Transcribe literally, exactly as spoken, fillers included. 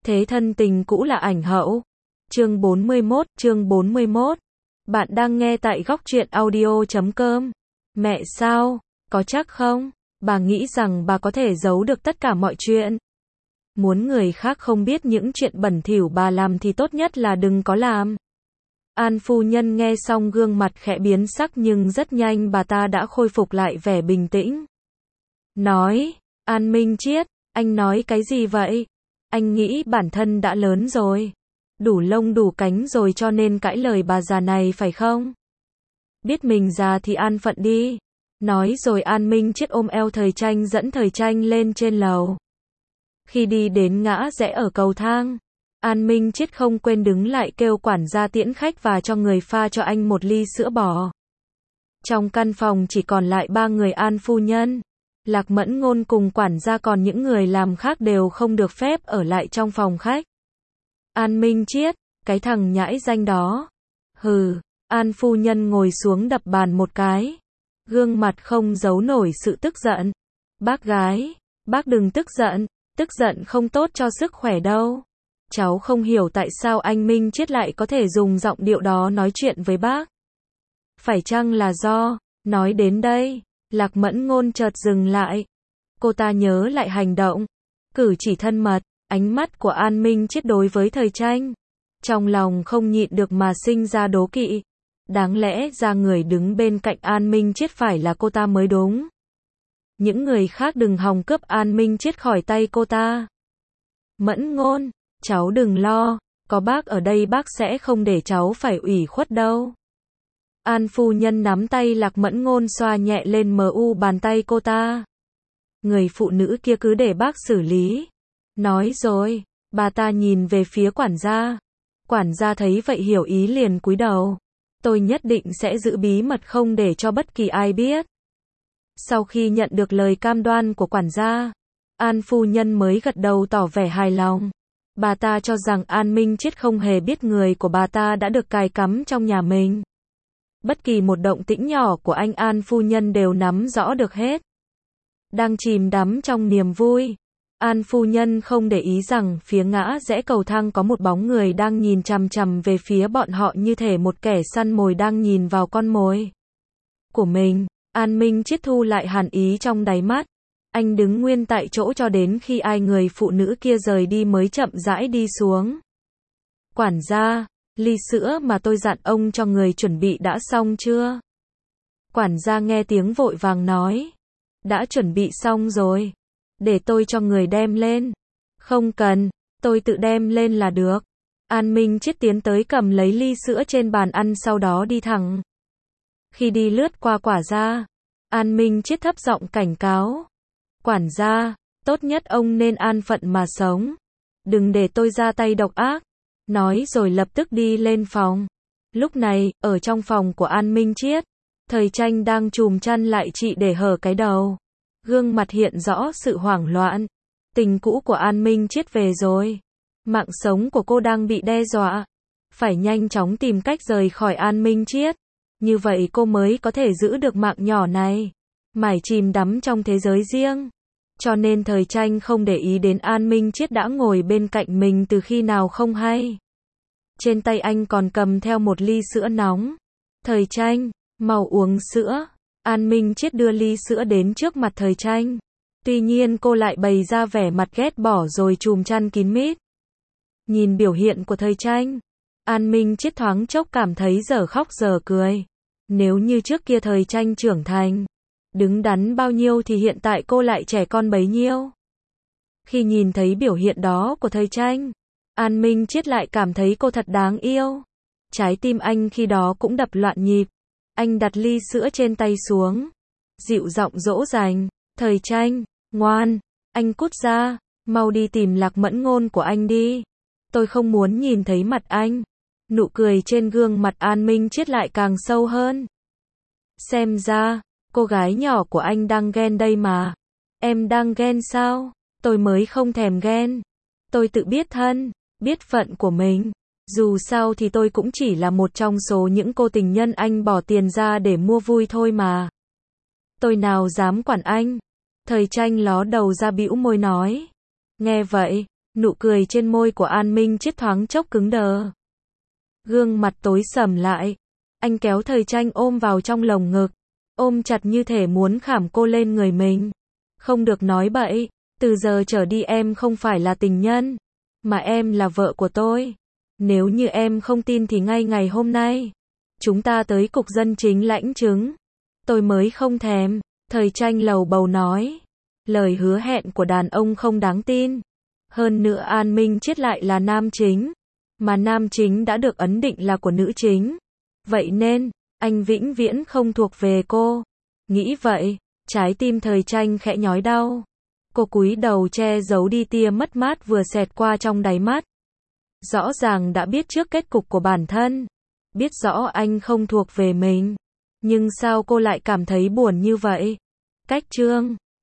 Thế thân tình cũ là ảnh hậu. Chương bốn mươi mốt, chương bốn mươi mốt. Bạn đang nghe tại góc truyện audio chấm com. Mẹ sao? Có chắc không? Bà nghĩ rằng bà có thể giấu được tất cả mọi chuyện. Muốn người khác không biết những chuyện bẩn thỉu bà làm thì tốt nhất là đừng có làm. An phu nhân nghe xong gương mặt khẽ biến sắc nhưng rất nhanh bà ta đã khôi phục lại vẻ bình tĩnh. Nói, An Minh Chiết, anh nói cái gì vậy? Anh nghĩ bản thân đã lớn rồi. Đủ lông đủ cánh rồi cho nên cãi lời bà già này phải không? Biết mình già thì an phận đi. Nói rồi An Minh Chiết ôm eo Thời Tranh dẫn Thời Tranh lên trên lầu. Khi đi đến ngã rẽ ở cầu thang, An Minh Chiết không quên đứng lại kêu quản gia tiễn khách và cho người pha cho anh một ly sữa bò. Trong căn phòng chỉ còn lại ba người An phu nhân, Lạc Mẫn Ngôn cùng quản gia, còn những người làm khác đều không được phép ở lại trong phòng khách. An Minh Chiết, cái thằng nhãi danh đó. Hừ, An phu nhân ngồi xuống đập bàn một cái. Gương mặt không giấu nổi sự tức giận. Bác gái, bác đừng tức giận, tức giận không tốt cho sức khỏe đâu. Cháu không hiểu tại sao anh Minh Chiết lại có thể dùng giọng điệu đó nói chuyện với bác. Phải chăng là do, nói đến đây, Lạc Mẫn Ngôn chợt dừng lại. Cô ta nhớ lại hành động, cử chỉ thân mật, ánh mắt của An Minh Chiết đối với Thời Tranh. Trong lòng không nhịn được mà sinh ra đố kỵ. Đáng lẽ ra người đứng bên cạnh An Minh Chiết phải là cô ta mới đúng. Những người khác đừng hòng cướp An Minh Chiết khỏi tay cô ta. Mẫn Ngôn, cháu đừng lo, có bác ở đây bác sẽ không để cháu phải ủy khuất đâu. An phu nhân nắm tay Lạc Mẫn Ngôn xoa nhẹ lên mờ u bàn tay cô ta. Người phụ nữ kia cứ để bác xử lý. Nói rồi, bà ta nhìn về phía quản gia. Quản gia thấy vậy hiểu ý liền cúi đầu. Tôi nhất định sẽ giữ bí mật không để cho bất kỳ ai biết. Sau khi nhận được lời cam đoan của quản gia, An phu nhân mới gật đầu tỏ vẻ hài lòng. Bà ta cho rằng An Minh Chiết không hề biết người của bà ta đã được cài cắm trong nhà mình. Bất kỳ một động tĩnh nhỏ của anh An phu nhân đều nắm rõ được hết. Đang chìm đắm trong niềm vui, An phu nhân không để ý rằng phía ngã rẽ cầu thang có một bóng người đang nhìn chằm chằm về phía bọn họ như thể một kẻ săn mồi đang nhìn vào con mồi của mình. An Minh Chiết thu lại hàn ý trong đáy mắt. Anh đứng nguyên tại chỗ cho đến khi ai người phụ nữ kia rời đi mới chậm rãi đi xuống. Quản gia, ly sữa mà tôi dặn ông cho người chuẩn bị đã xong chưa? Quản gia nghe tiếng vội vàng nói. Đã chuẩn bị xong rồi. Để tôi cho người đem lên. Không cần, tôi tự đem lên là được. An Minh Chiết tiến tới cầm lấy ly sữa trên bàn ăn sau đó đi thẳng. Khi đi lướt qua quản gia, An Minh Chiết thấp giọng cảnh cáo. Quản gia, tốt nhất ông nên an phận mà sống. Đừng để tôi ra tay độc ác. Nói rồi lập tức đi lên phòng. Lúc này, ở trong phòng của An Minh Chiết, Thời Tranh đang chùm chăn lại chị để hở cái đầu. Gương mặt hiện rõ sự hoảng loạn. Tình cũ của An Minh Chiết về rồi. Mạng sống của cô đang bị đe dọa. Phải nhanh chóng tìm cách rời khỏi An Minh Chiết. Như vậy cô mới có thể giữ được mạng nhỏ này. Mải chìm đắm trong thế giới riêng. Cho nên Thời Tranh không để ý đến An Minh Chiết đã ngồi bên cạnh mình từ khi nào không hay. Trên tay anh còn cầm theo một ly sữa nóng. Thời Tranh, mau uống sữa. An Minh Chiết đưa ly sữa đến trước mặt Thời Tranh. Tuy nhiên cô lại bày ra vẻ mặt ghét bỏ rồi chùm chăn kín mít. Nhìn biểu hiện của Thời Tranh, An Minh Chiết thoáng chốc cảm thấy dở khóc dở cười. Nếu như trước kia Thời Tranh trưởng thành, đứng đắn bao nhiêu thì hiện tại cô lại trẻ con bấy nhiêu. Khi nhìn thấy biểu hiện đó của Thời Tranh, An Minh Chiết lại cảm thấy cô thật đáng yêu. Trái tim anh khi đó cũng đập loạn nhịp. Anh đặt ly sữa trên tay xuống. Dịu giọng dỗ dành. Thời Tranh, ngoan, anh cút ra, mau đi tìm Lạc Mẫn Ngôn của anh đi. Tôi không muốn nhìn thấy mặt anh. Nụ cười trên gương mặt An Minh Chiết lại càng sâu hơn. Xem ra, cô gái nhỏ của anh đang ghen đây mà. Em đang ghen sao? Tôi mới không thèm ghen. Tôi tự biết thân, biết phận của mình. Dù sao thì tôi cũng chỉ là một trong số những cô tình nhân anh bỏ tiền ra để mua vui thôi mà. Tôi nào dám quản anh. Thời Tranh ló đầu ra bĩu môi nói. Nghe vậy, Nụ cười trên môi của An Minh Chết thoáng chốc cứng đờ. Gương mặt tối sầm lại. Anh kéo Thời Tranh ôm vào trong lồng ngực. Ôm chặt như thể muốn khảm cô lên người mình. Không được nói bậy. Từ giờ trở đi em không phải là tình nhân. Mà em là vợ của tôi. Nếu như em không tin thì ngay ngày hôm nay. Chúng ta tới cục dân chính lãnh chứng. Tôi mới không thèm. Thời Tranh lầu bầu nói. Lời hứa hẹn của đàn ông không đáng tin. Hơn nữa An Minh Chết lại là nam chính. Mà nam chính đã được ấn định là của nữ chính. Vậy nên, anh vĩnh viễn không thuộc về cô. Nghĩ vậy, trái tim Thời Tranh khẽ nhói đau. Cô cúi đầu che giấu đi tia mất mát vừa xẹt qua trong đáy mắt. Rõ ràng đã biết trước kết cục của bản thân. Biết rõ anh không thuộc về mình. Nhưng sao cô lại cảm thấy buồn như vậy? Cách chương